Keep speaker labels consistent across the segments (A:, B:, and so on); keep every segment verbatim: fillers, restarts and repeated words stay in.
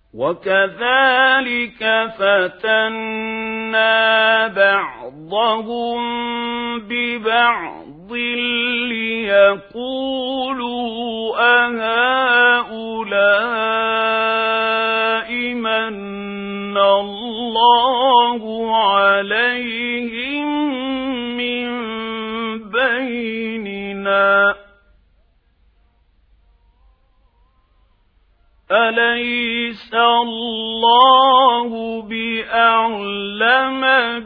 A: وكذلك فتنا بعضهم ببعض ليقولوا أهؤلاء من الله عليهم من بيننا أليس الله بأعلم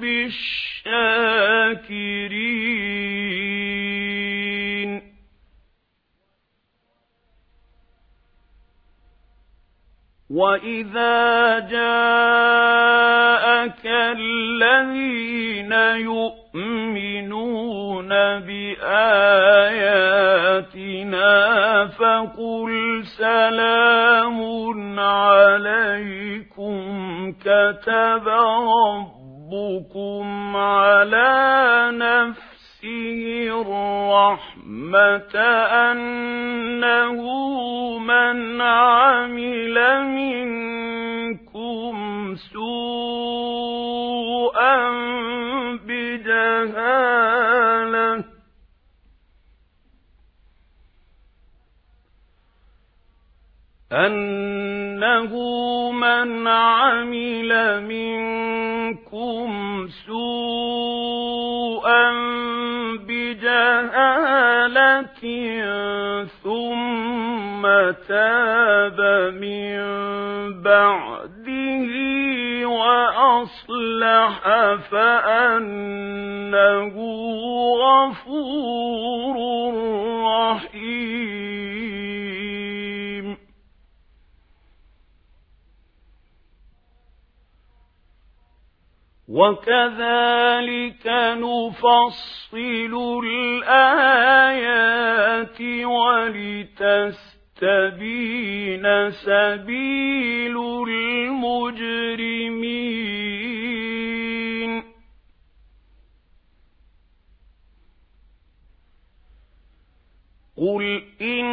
A: بالشاكرين وإذا جاءك الذين يؤمنون بآياتنا فقل سلام عليكم كتب ربكم على نفسه الرحمة أنه من عمل منكم سوءا بجهالة أنه من عمل منكم سوءا بجهالة ثم تاب من بعده وأصلح فأنه غفور رحيم وكذلك نفصل الآيات ولتستبين سبيل المجرمين قل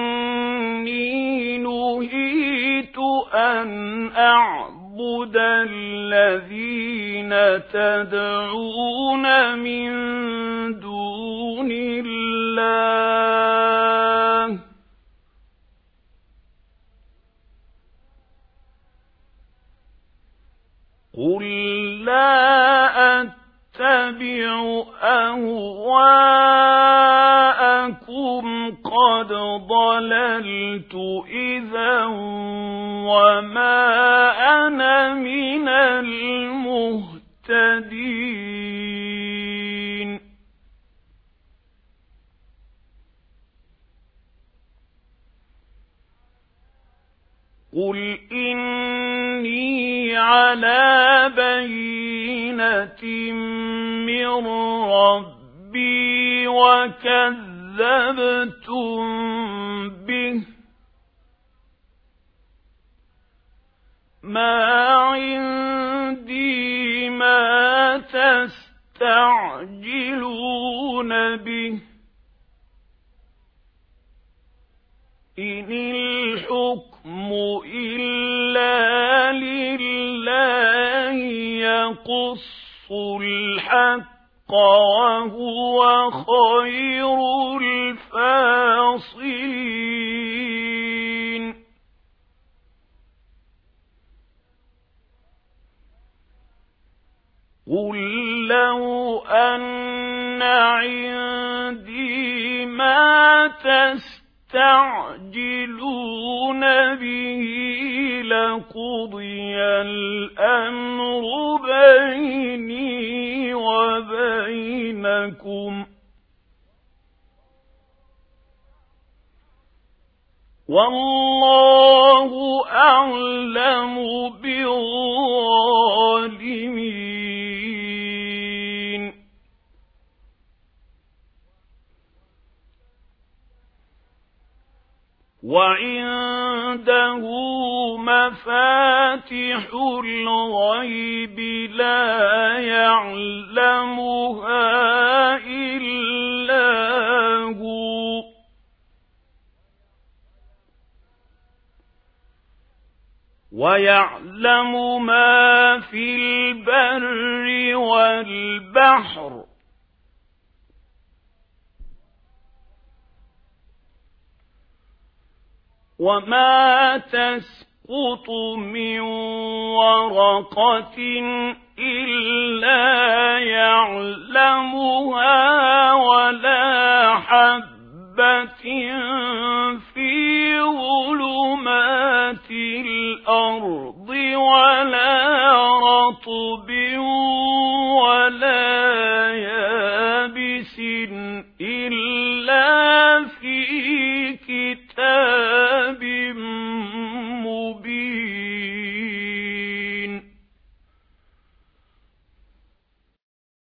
A: إني نهيت أن أعبد الذين تدعون من دون الله قل لا أتبع أهواءكم قد ضللت إذا وما أنا من المهتدين قل إني على بينة من ربي وكذبتم به ما عندي ما تستعجلون به إن الحكم إلا لله يقص الحق وهو خير الفاصلين قل لو أن عندي ما تستعجلون به لقضي الأمر بيني وبينكم والله أعلم بالظالمين وعنده مفاتح الغيب لا يعلمها إلا هو ويعلم ما في البر والبحر وما تسقط من ورقة إلا يعلمها ولا حبة في ظلمات الأرض ولا رطب ولا يابس إلا